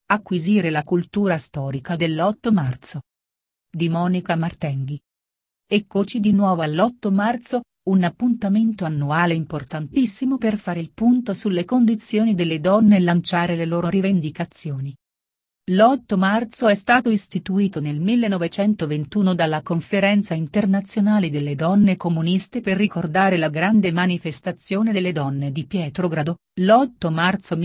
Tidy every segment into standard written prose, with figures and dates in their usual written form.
Acquisire la cultura storica dell'8 marzo. Di Monica Martenghi. Eccoci di nuovo all'8 marzo, un appuntamento annuale importantissimo per fare il punto sulle condizioni delle donne e lanciare le loro rivendicazioni. L'8 marzo è stato istituito nel 1921 dalla Conferenza internazionale delle donne comuniste per ricordare la grande manifestazione delle donne di Pietrogrado, l'8 marzo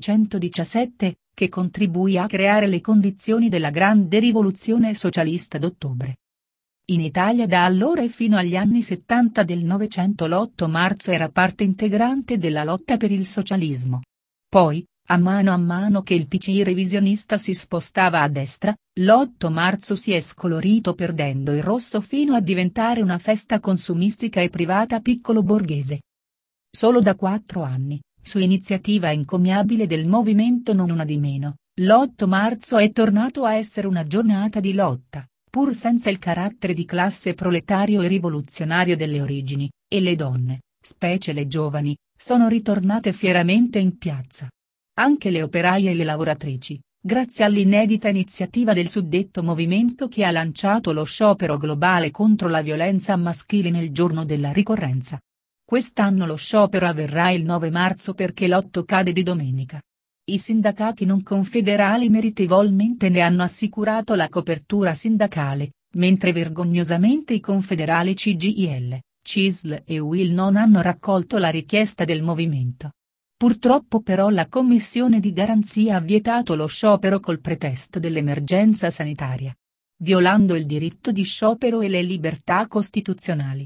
1917, che contribuì a creare le condizioni della grande rivoluzione socialista d'ottobre. In Italia da allora e fino agli anni 70 del Novecento l'8 marzo era parte integrante della lotta per il socialismo. Poi, a mano che il PCI revisionista si spostava a destra, l'8 marzo si è scolorito perdendo il rosso fino a diventare una festa consumistica e privata piccolo borghese. Solo da 4 anni, su iniziativa encomiabile del movimento Non Una di Meno, l'8 marzo è tornato a essere una giornata di lotta, pur senza il carattere di classe proletario e rivoluzionario delle origini, e le donne, specie le giovani, sono ritornate fieramente in piazza. Anche le operaie e le lavoratrici, grazie all'inedita iniziativa del suddetto movimento che ha lanciato lo sciopero globale contro la violenza maschile nel giorno della ricorrenza. Quest'anno lo sciopero avverrà il 9 marzo perché l'8 cade di domenica. I sindacati non confederali meritevolmente ne hanno assicurato la copertura sindacale, mentre vergognosamente i confederali CGIL, CISL e UIL non hanno raccolto la richiesta del movimento. Purtroppo però la Commissione di garanzia ha vietato lo sciopero col pretesto dell'emergenza sanitaria, violando il diritto di sciopero e le libertà costituzionali.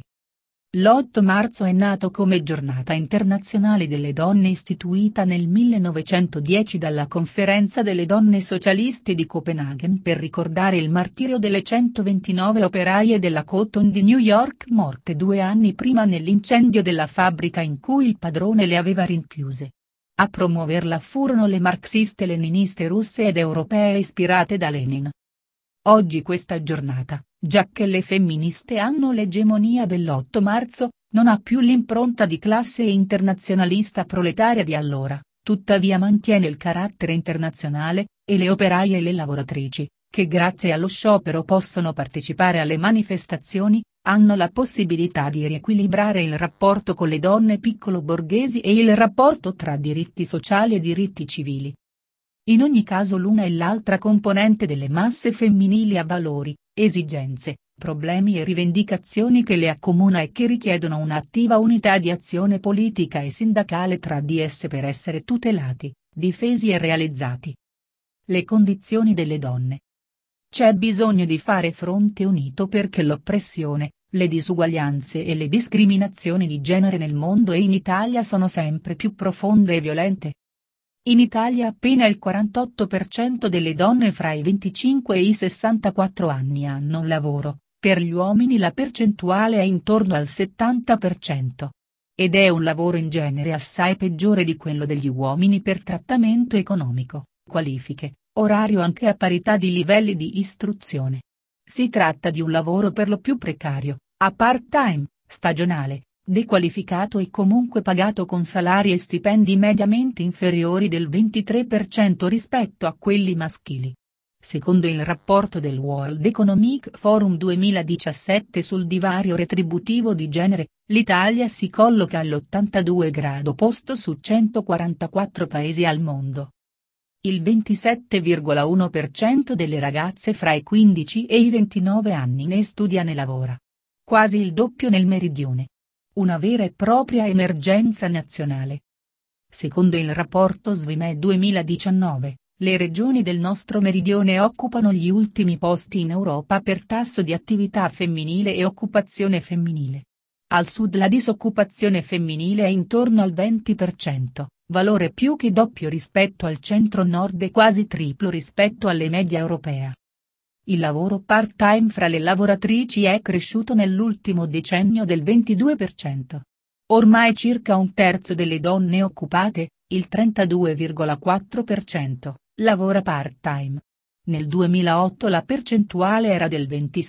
L'8 marzo è nato come Giornata internazionale delle donne istituita nel 1910 dalla Conferenza delle donne socialiste di Copenaghen per ricordare il martirio delle 129 operaie della Cotton di New York morte 2 anni prima nell'incendio della fabbrica in cui il padrone le aveva rinchiuse. A promuoverla furono le marxiste-leniniste russe ed europee ispirate da Lenin. Oggi questa giornata, giacché le femministe hanno l'egemonia dell'8 marzo, non ha più l'impronta di classe e internazionalista proletaria di allora, tuttavia mantiene il carattere internazionale, e le operaie e le lavoratrici, che grazie allo sciopero possono partecipare alle manifestazioni, hanno la possibilità di riequilibrare il rapporto con le donne piccolo borghesi e il rapporto tra diritti sociali e diritti civili. In ogni caso l'una e l'altra componente delle masse femminili ha valori, esigenze, problemi e rivendicazioni che le accomuna e che richiedono un'attiva unità di azione politica e sindacale tra di esse per essere tutelati, difesi e realizzati. Le condizioni delle donne. C'è bisogno di fare fronte unito perché l'oppressione, le disuguaglianze e le discriminazioni di genere nel mondo e in Italia sono sempre più profonde e violente. In Italia appena il 48% delle donne fra i 25 e i 64 anni hanno un lavoro, per gli uomini la percentuale è intorno al 70%. Ed è un lavoro in genere assai peggiore di quello degli uomini per trattamento economico, qualifiche, orario anche a parità di livelli di istruzione. Si tratta di un lavoro per lo più precario, a part-time, stagionale, dequalificato e comunque pagato con salari e stipendi mediamente inferiori del 23% rispetto a quelli maschili. Secondo il rapporto del World Economic Forum 2017 sul divario retributivo di genere, l'Italia si colloca all'82 grado posto su 144 paesi al mondo. Il 27,1% delle ragazze fra i 15 e i 29 anni ne studia né lavora. Quasi il doppio nel meridione. Una vera e propria emergenza nazionale. Secondo il rapporto SVIME 2019, le regioni del nostro meridione occupano gli ultimi posti in Europa per tasso di attività femminile e occupazione femminile. Al sud la disoccupazione femminile è intorno al 20%, valore più che doppio rispetto al centro-nord e quasi triplo rispetto alle media europea. Il lavoro part-time fra le lavoratrici è cresciuto nell'ultimo decennio del 22%. Ormai circa un terzo delle donne occupate, il 32,4%, lavora part-time. Nel 2008 la percentuale era del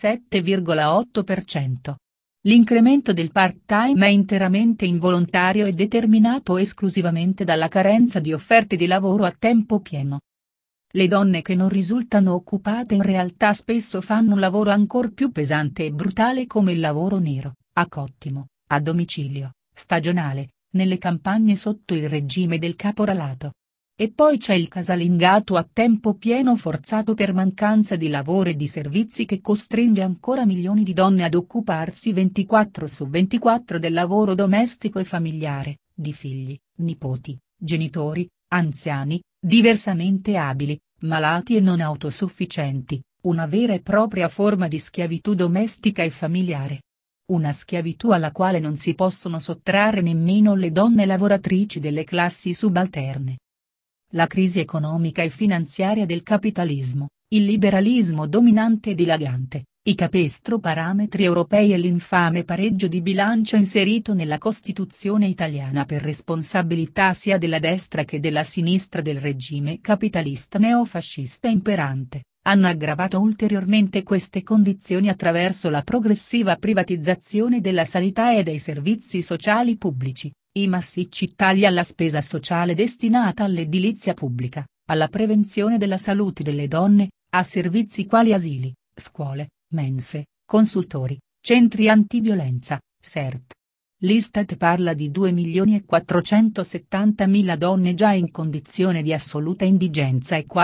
27,8%. L'incremento del part-time è interamente involontario e determinato esclusivamente dalla carenza di offerte di lavoro a tempo pieno. Le donne che non risultano occupate in realtà spesso fanno un lavoro ancor più pesante e brutale come il lavoro nero, a cottimo, a domicilio, stagionale, nelle campagne sotto il regime del caporalato. E poi c'è il casalingato a tempo pieno forzato per mancanza di lavoro e di servizi che costringe ancora milioni di donne ad occuparsi 24 su 24 del lavoro domestico e familiare, di figli, nipoti, genitori, anziani, diversamente abili, malati e non autosufficienti, una vera e propria forma di schiavitù domestica e familiare. Una schiavitù alla quale non si possono sottrarre nemmeno le donne lavoratrici delle classi subalterne. La crisi economica e finanziaria del capitalismo, il liberalismo dominante e dilagante, i capestro parametri europei e l'infame pareggio di bilancio inserito nella Costituzione italiana per responsabilità sia della destra che della sinistra del regime capitalista neofascista imperante, hanno aggravato ulteriormente queste condizioni attraverso la progressiva privatizzazione della sanità e dei servizi sociali pubblici, i massicci tagli alla spesa sociale destinata all'edilizia pubblica, alla prevenzione della salute delle donne, a servizi quali asili, scuole, mense, consultori, centri antiviolenza, CERT. L'Istat parla di 2.470.000 donne già in condizione di assoluta indigenza e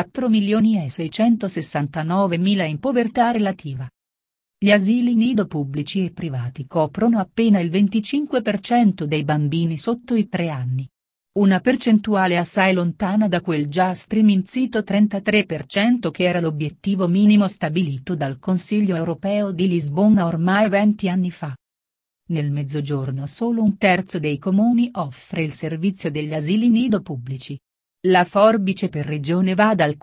4.669.000 in povertà relativa. Gli asili nido pubblici e privati coprono appena il 25% dei bambini sotto i 3 anni. Una percentuale assai lontana da quel già striminzito 33% che era l'obiettivo minimo stabilito dal Consiglio europeo di Lisbona ormai 20 anni fa. Nel Mezzogiorno solo un terzo dei comuni offre il servizio degli asili nido pubblici. La forbice per regione va dal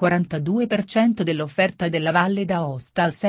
42% dell'offerta della Valle d'Aosta al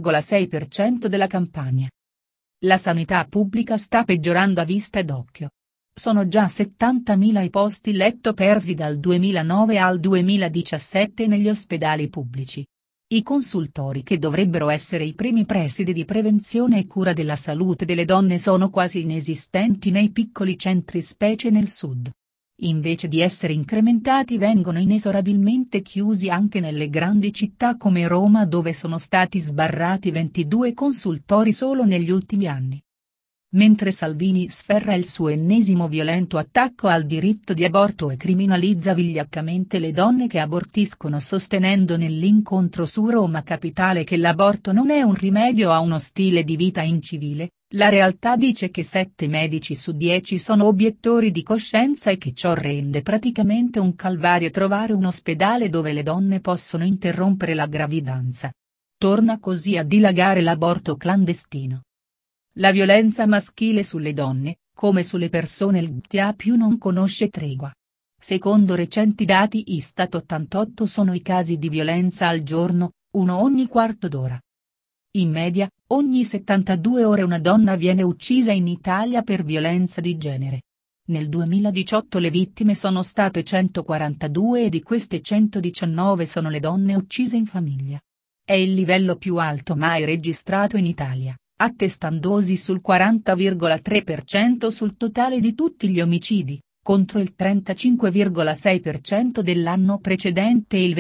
6,6% della Campania. La sanità pubblica sta peggiorando a vista d'occhio. Sono già 70.000 i posti letto persi dal 2009 al 2017 negli ospedali pubblici. I consultori che dovrebbero essere i primi presidi di prevenzione e cura della salute delle donne sono quasi inesistenti nei piccoli centri specie nel sud. Invece di essere incrementati vengono inesorabilmente chiusi anche nelle grandi città come Roma dove sono stati sbarrati 22 consultori solo negli ultimi anni. Mentre Salvini sferra il suo ennesimo violento attacco al diritto di aborto e criminalizza vigliaccamente le donne che abortiscono sostenendo nell'incontro su Roma Capitale che l'aborto non è un rimedio a uno stile di vita incivile, la realtà dice che 7 medici su 10 sono obiettori di coscienza e che ciò rende praticamente un calvario trovare un ospedale dove le donne possono interrompere la gravidanza. Torna così a dilagare l'aborto clandestino. La violenza maschile sulle donne, come sulle persone LGBTQ non conosce tregua. Secondo recenti dati Istat 88 sono i casi di violenza al giorno, uno ogni quarto d'ora. In media, ogni 72 ore una donna viene uccisa in Italia per violenza di genere. Nel 2018 le vittime sono state 142 e di queste 119 sono le donne uccise in famiglia. È il livello più alto mai registrato in Italia, attestandosi sul 40,3% sul totale di tutti gli omicidi, contro il 35,6% dell'anno precedente e il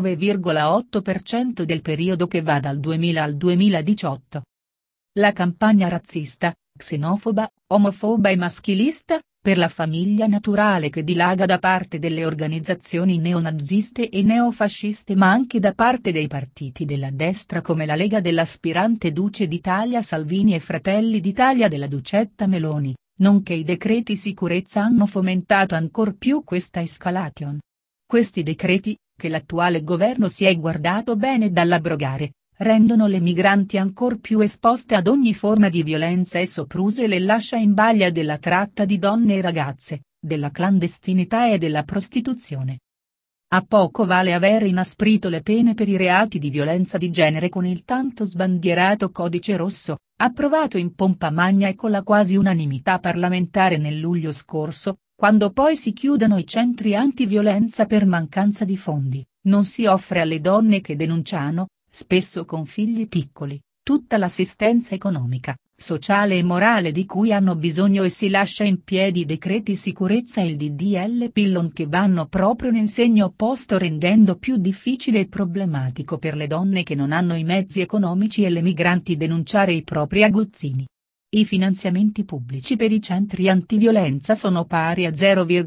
29,8% del periodo che va dal 2000 al 2018. La campagna razzista, xenofoba, omofoba e maschilista, per la famiglia naturale che dilaga da parte delle organizzazioni neonaziste e neofasciste ma anche da parte dei partiti della destra come la Lega dell'aspirante Duce d'Italia Salvini e Fratelli d'Italia della Ducetta Meloni, nonché i decreti sicurezza hanno fomentato ancor più questa escalation. Questi decreti, che l'attuale governo si è guardato bene dall'abrogare, rendono le migranti ancor più esposte ad ogni forma di violenza e sopruso e le lascia in balia della tratta di donne e ragazze, della clandestinità e della prostituzione. A poco vale aver inasprito le pene per i reati di violenza di genere con il tanto sbandierato Codice Rosso, approvato in pompa magna e con la quasi unanimità parlamentare nel luglio scorso, quando poi si chiudono i centri antiviolenza per mancanza di fondi, non si offre alle donne che denunciano, spesso con figli piccoli, tutta l'assistenza economica, sociale e morale di cui hanno bisogno e si lascia in piedi i decreti sicurezza e il DDL Pillon che vanno proprio nel segno opposto rendendo più difficile e problematico per le donne che non hanno i mezzi economici e le migranti denunciare i propri aguzzini. I finanziamenti pubblici per i centri antiviolenza sono pari a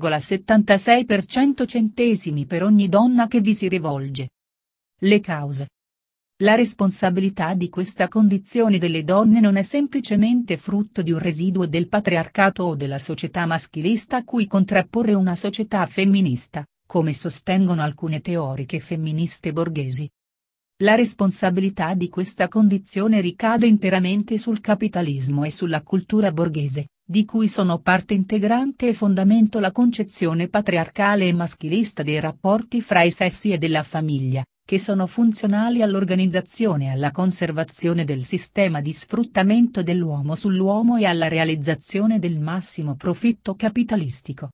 0,76 centesimi per ogni donna che vi si rivolge. Le cause. La responsabilità di questa condizione delle donne non è semplicemente frutto di un residuo del patriarcato o della società maschilista a cui contrapporre una società femminista, come sostengono alcune teoriche femministe borghesi. La responsabilità di questa condizione ricade interamente sul capitalismo e sulla cultura borghese, di cui sono parte integrante e fondamento la concezione patriarcale e maschilista dei rapporti fra i sessi e della famiglia, che sono funzionali all'organizzazione e alla conservazione del sistema di sfruttamento dell'uomo sull'uomo e alla realizzazione del massimo profitto capitalistico.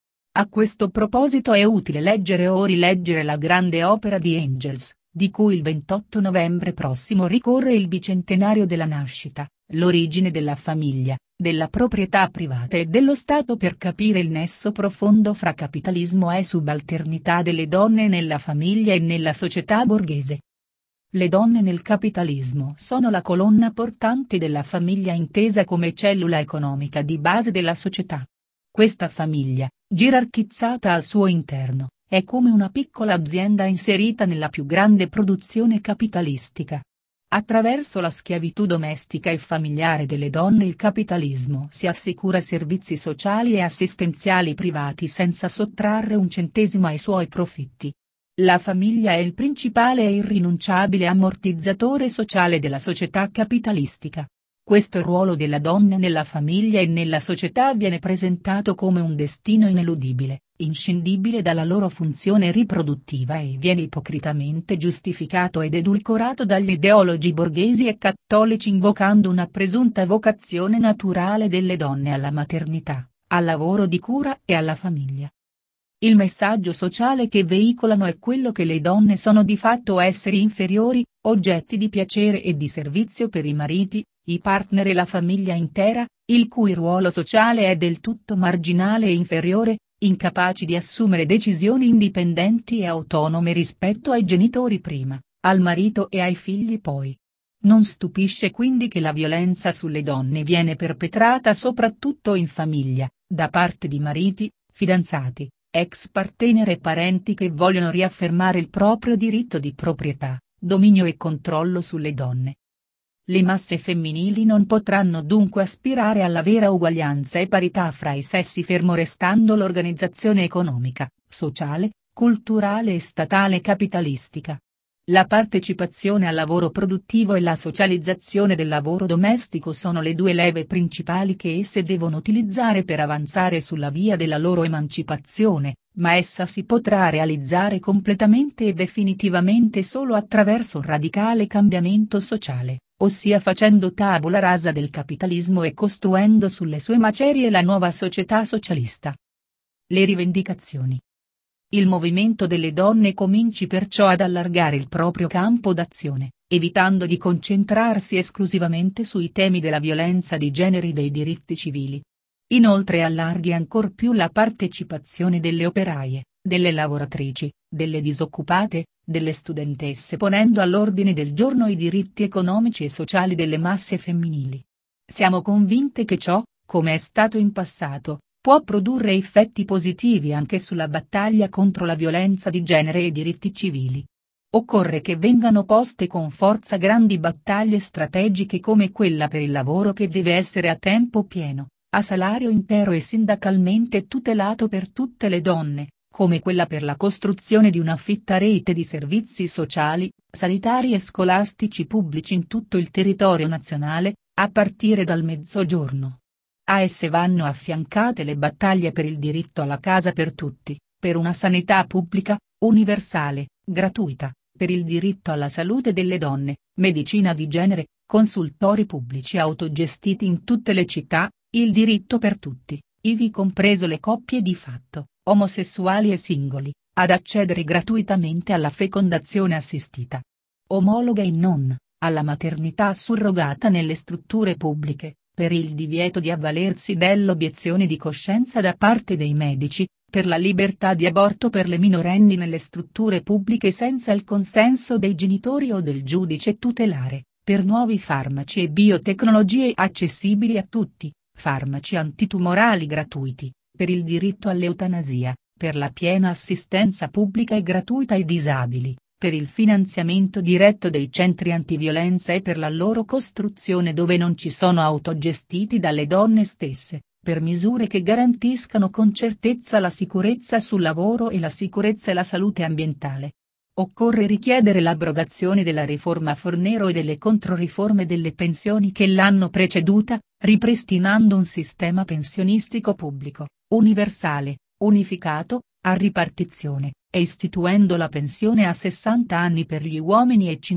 A questo proposito è utile leggere o rileggere la grande opera di Engels, di cui il 28 novembre prossimo ricorre il bicentenario della nascita, L'origine della famiglia, della proprietà privata e dello Stato per capire il nesso profondo fra capitalismo e subalternità delle donne nella famiglia e nella società borghese. Le donne nel capitalismo sono la colonna portante della famiglia intesa come cellula economica di base della società. Questa famiglia, gerarchizzata al suo interno, è come una piccola azienda inserita nella più grande produzione capitalistica. Attraverso la schiavitù domestica e familiare delle donne il capitalismo si assicura servizi sociali e assistenziali privati senza sottrarre un centesimo ai suoi profitti. La famiglia è il principale e irrinunciabile ammortizzatore sociale della società capitalistica. Questo ruolo della donna nella famiglia e nella società viene presentato come un destino ineludibile, inscindibile dalla loro funzione riproduttiva e viene ipocritamente giustificato ed edulcorato dagli ideologi borghesi e cattolici invocando una presunta vocazione naturale delle donne alla maternità, al lavoro di cura e alla famiglia. Il messaggio sociale che veicolano è quello che le donne sono di fatto esseri inferiori, oggetti di piacere e di servizio per i mariti, i partner e la famiglia intera, il cui ruolo sociale è del tutto marginale e inferiore, incapaci di assumere decisioni indipendenti e autonome rispetto ai genitori prima, al marito e ai figli poi. Non stupisce quindi che la violenza sulle donne viene perpetrata soprattutto in famiglia, da parte di mariti, fidanzati, ex partner e parenti che vogliono riaffermare il proprio diritto di proprietà, dominio e controllo sulle donne. Le masse femminili non potranno dunque aspirare alla vera uguaglianza e parità fra i sessi fermo restando l'organizzazione economica, sociale, culturale e statale capitalistica. La partecipazione al lavoro produttivo e la socializzazione del lavoro domestico sono le due leve principali che esse devono utilizzare per avanzare sulla via della loro emancipazione, ma essa si potrà realizzare completamente e definitivamente solo attraverso un radicale cambiamento sociale, ossia facendo tabula rasa del capitalismo e costruendo sulle sue macerie la nuova società socialista. Le rivendicazioni. Il movimento delle donne cominci perciò ad allargare il proprio campo d'azione, evitando di concentrarsi esclusivamente sui temi della violenza di genere e dei diritti civili. Inoltre allarghi ancor più la partecipazione delle operaie, delle lavoratrici, delle disoccupate, delle studentesse ponendo all'ordine del giorno i diritti economici e sociali delle masse femminili. Siamo convinte che ciò, come è stato in passato, può produrre effetti positivi anche sulla battaglia contro la violenza di genere e i diritti civili. Occorre che vengano poste con forza grandi battaglie strategiche come quella per il lavoro che deve essere a tempo pieno, a salario intero e sindacalmente tutelato per tutte le donne, come quella per la costruzione di una fitta rete di servizi sociali, sanitari e scolastici pubblici in tutto il territorio nazionale, a partire dal Mezzogiorno. A esse vanno affiancate le battaglie per il diritto alla casa per tutti, per una sanità pubblica, universale, gratuita, per il diritto alla salute delle donne, medicina di genere, consultori pubblici autogestiti in tutte le città, il diritto per tutti, ivi compreso le coppie di fatto, omosessuali e singoli, ad accedere gratuitamente alla fecondazione assistita. Omologa e non, alla maternità surrogata nelle strutture pubbliche, per il divieto di avvalersi dell'obiezione di coscienza da parte dei medici, per la libertà di aborto per le minorenni nelle strutture pubbliche senza il consenso dei genitori o del giudice tutelare, per nuovi farmaci e biotecnologie accessibili a tutti, farmaci antitumorali gratuiti, per il diritto all'eutanasia, per la piena assistenza pubblica e gratuita ai disabili, per il finanziamento diretto dei centri antiviolenza e per la loro costruzione dove non ci sono autogestiti dalle donne stesse, per misure che garantiscano con certezza la sicurezza sul lavoro e la sicurezza e la salute ambientale. Occorre richiedere l'abrogazione della riforma Fornero e delle controriforme delle pensioni che l'hanno preceduta, ripristinando un sistema pensionistico pubblico, universale, unificato, a ripartizione, e istituendo la pensione a 60 anni per gli uomini e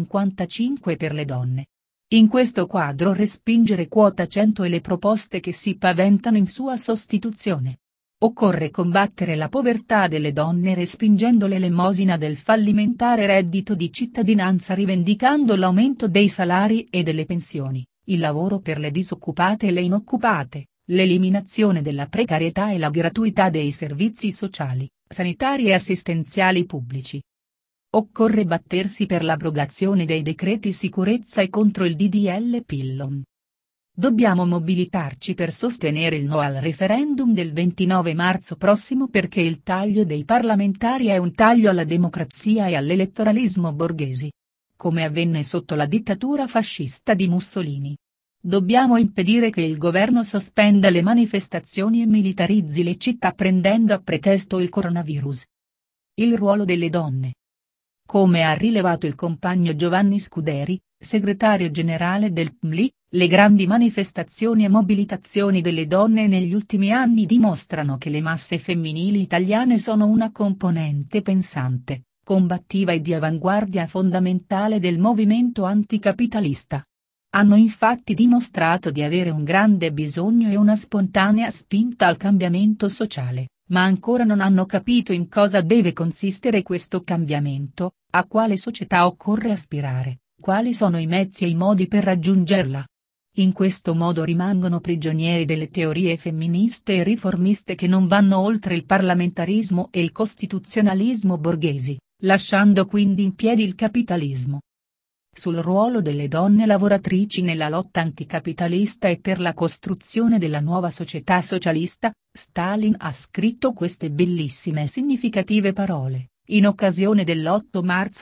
55 per le donne. In questo quadro respingere quota 100 e le proposte che si paventano in sua sostituzione. Occorre combattere la povertà delle donne respingendo l'elemosina del fallimentare reddito di cittadinanza rivendicando l'aumento dei salari e delle pensioni, il lavoro per le disoccupate e le inoccupate, l'eliminazione della precarietà e la gratuità dei servizi sociali, sanitari e assistenziali pubblici. Occorre battersi per l'abrogazione dei decreti sicurezza e contro il DDL Pillon. Dobbiamo mobilitarci per sostenere il no al referendum del 29 marzo prossimo perché il taglio dei parlamentari è un taglio alla democrazia e all'elettoralismo borghesi. Come avvenne sotto la dittatura fascista di Mussolini. Dobbiamo impedire che il governo sospenda le manifestazioni e militarizzi le città prendendo a pretesto il coronavirus. Il ruolo delle donne. Come ha rilevato il compagno Giovanni Scuderi, segretario generale del PMLI, le grandi manifestazioni e mobilitazioni delle donne negli ultimi anni dimostrano che le masse femminili italiane sono una componente pensante, combattiva e di avanguardia fondamentale del movimento anticapitalista. Hanno infatti dimostrato di avere un grande bisogno e una spontanea spinta al cambiamento sociale, ma ancora non hanno capito in cosa deve consistere questo cambiamento, a quale società occorre aspirare, quali sono i mezzi e i modi per raggiungerla. In questo modo rimangono prigionieri delle teorie femministe e riformiste che non vanno oltre il parlamentarismo e il costituzionalismo borghesi, lasciando quindi in piedi il capitalismo. Sul ruolo delle donne lavoratrici nella lotta anticapitalista e per la costruzione della nuova società socialista, Stalin ha scritto queste bellissime e significative parole, in occasione dell'8 marzo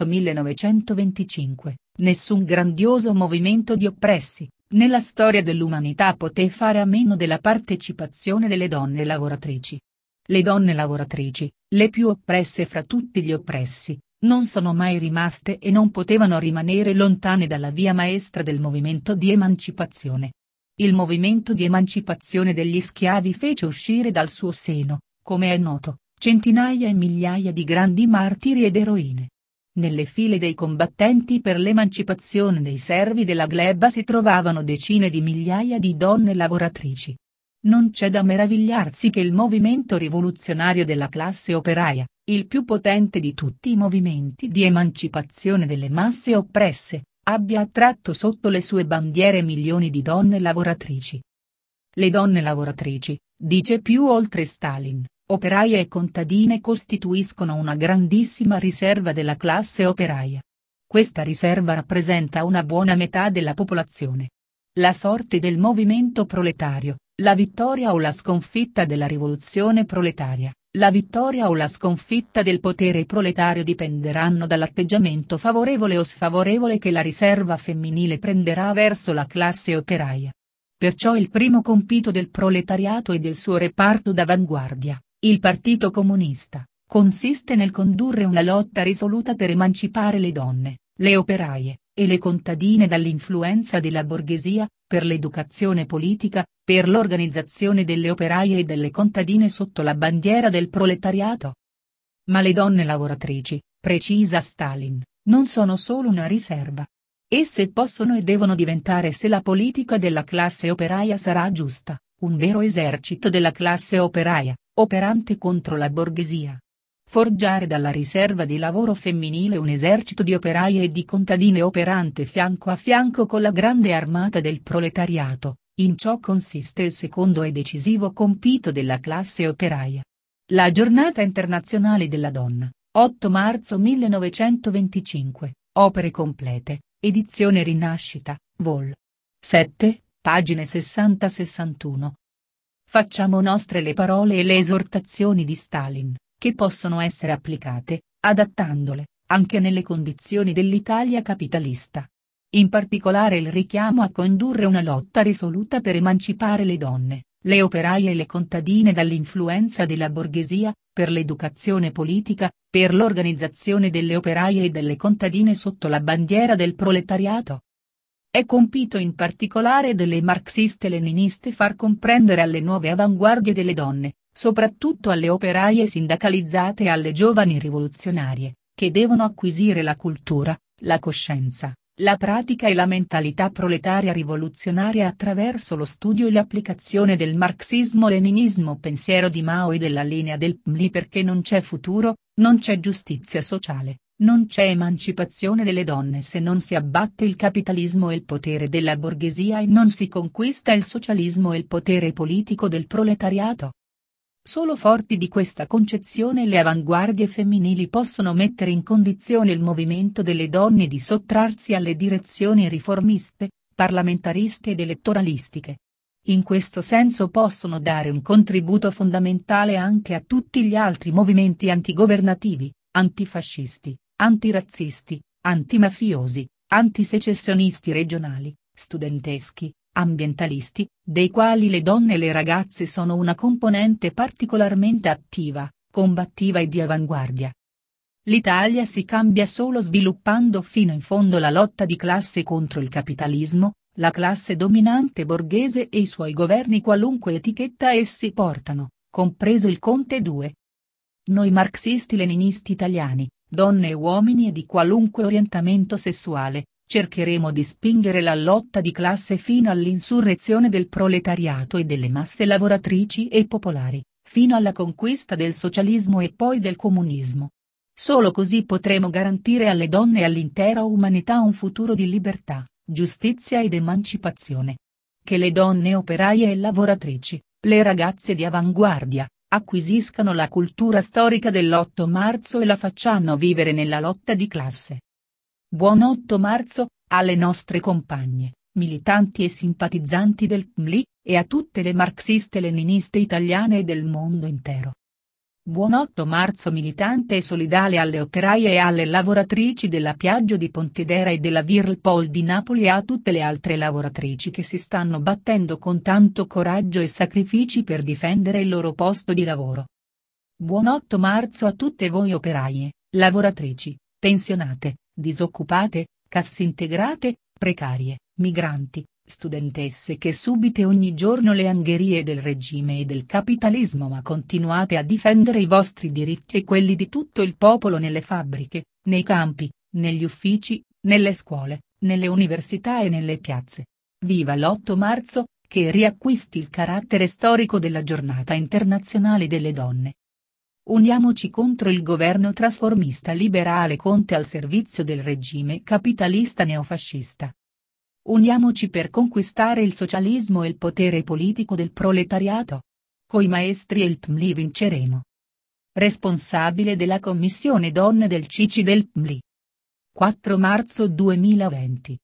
1925, nessun grandioso movimento di oppressi, nella storia dell'umanità poté fare a meno della partecipazione delle donne lavoratrici. Le donne lavoratrici, le più oppresse fra tutti gli oppressi, non sono mai rimaste e non potevano rimanere lontane dalla via maestra del movimento di emancipazione. Il movimento di emancipazione degli schiavi fece uscire dal suo seno, come è noto, centinaia e migliaia di grandi martiri ed eroine. Nelle file dei combattenti per l'emancipazione dei servi della gleba si trovavano decine di migliaia di donne lavoratrici. Non c'è da meravigliarsi che il movimento rivoluzionario della classe operaia, il più potente di tutti i movimenti di emancipazione delle masse oppresse, abbia attratto sotto le sue bandiere milioni di donne lavoratrici. Le donne lavoratrici, dice più oltre Stalin, operaie e contadine costituiscono una grandissima riserva della classe operaia. Questa riserva rappresenta una buona metà della popolazione. La sorte del movimento proletario, la vittoria o la sconfitta della rivoluzione proletaria, la vittoria o la sconfitta del potere proletario dipenderanno dall'atteggiamento favorevole o sfavorevole che la riserva femminile prenderà verso la classe operaia. Perciò il primo compito del proletariato e del suo reparto d'avanguardia, il Partito Comunista, consiste nel condurre una lotta risoluta per emancipare le donne, le operaie, e le contadine dall'influenza della borghesia, per l'educazione politica, per l'organizzazione delle operaie e delle contadine sotto la bandiera del proletariato. Ma le donne lavoratrici, precisa Stalin, non sono solo una riserva. Esse possono e devono diventare, se la politica della classe operaia sarà giusta, un vero esercito della classe operaia, operante contro la borghesia. Forgiare dalla riserva di lavoro femminile un esercito di operaie e di contadine operante fianco a fianco con la grande armata del proletariato, in ciò consiste il secondo e decisivo compito della classe operaia. La Giornata internazionale della donna, 8 marzo 1925, opere complete, edizione Rinascita, vol. 7, pagine 60-61. Facciamo nostre le parole e le esortazioni di Stalin, che possono essere applicate, adattandole, anche nelle condizioni dell'Italia capitalista. In particolare il richiamo a condurre una lotta risoluta per emancipare le donne, le operaie e le contadine dall'influenza della borghesia, per l'educazione politica, per l'organizzazione delle operaie e delle contadine sotto la bandiera del proletariato. È compito in particolare delle marxiste-leniniste far comprendere alle nuove avanguardie delle donne, soprattutto alle operaie sindacalizzate e alle giovani rivoluzionarie, che devono acquisire la cultura, la coscienza, la pratica e la mentalità proletaria rivoluzionaria attraverso lo studio e l'applicazione del marxismo-leninismo pensiero di Mao e della linea del PMLI, perché non c'è futuro, non c'è giustizia sociale, non c'è emancipazione delle donne se non si abbatte il capitalismo e il potere della borghesia e non si conquista il socialismo e il potere politico del proletariato. Solo forti di questa concezione le avanguardie femminili possono mettere in condizione il movimento delle donne di sottrarsi alle direzioni riformiste, parlamentariste ed elettoralistiche. In questo senso possono dare un contributo fondamentale anche a tutti gli altri movimenti antigovernativi, antifascisti, antirazzisti, antimafiosi, antisecessionisti regionali, studenteschi, ambientalisti, dei quali le donne e le ragazze sono una componente particolarmente attiva, combattiva e di avanguardia. L'Italia si cambia solo sviluppando fino in fondo la lotta di classe contro il capitalismo, la classe dominante borghese e i suoi governi qualunque etichetta essi portano, compreso il Conte II. Noi marxisti-leninisti italiani, donne e uomini e di qualunque orientamento sessuale, cercheremo di spingere la lotta di classe fino all'insurrezione del proletariato e delle masse lavoratrici e popolari, fino alla conquista del socialismo e poi del comunismo. Solo così potremo garantire alle donne e all'intera umanità un futuro di libertà, giustizia ed emancipazione. Che le donne operaie e lavoratrici, le ragazze di avanguardia, acquisiscano la cultura storica dell'8 marzo e la facciano vivere nella lotta di classe. Buon 8 marzo, alle nostre compagne, militanti e simpatizzanti del PMLI, e a tutte le marxiste-leniniste italiane e del mondo intero. Buon 8 marzo militante e solidale alle operaie e alle lavoratrici della Piaggio di Pontedera e della Whirlpool di Napoli e a tutte le altre lavoratrici che si stanno battendo con tanto coraggio e sacrifici per difendere il loro posto di lavoro. Buon 8 marzo a tutte voi operaie, lavoratrici, pensionate, disoccupate, cassintegrate, precarie, migranti, studentesse che subite ogni giorno le angherie del regime e del capitalismo ma continuate a difendere i vostri diritti e quelli di tutto il popolo nelle fabbriche, nei campi, negli uffici, nelle scuole, nelle università e nelle piazze. Viva l'8 marzo, che riacquisti il carattere storico della Giornata internazionale delle donne. Uniamoci contro il governo trasformista liberale Conte al servizio del regime capitalista neofascista. Uniamoci per conquistare il socialismo e il potere politico del proletariato. Coi maestri e il PMLI vinceremo. Responsabile della Commissione Donne del CICI del PMLI. 4 marzo 2020.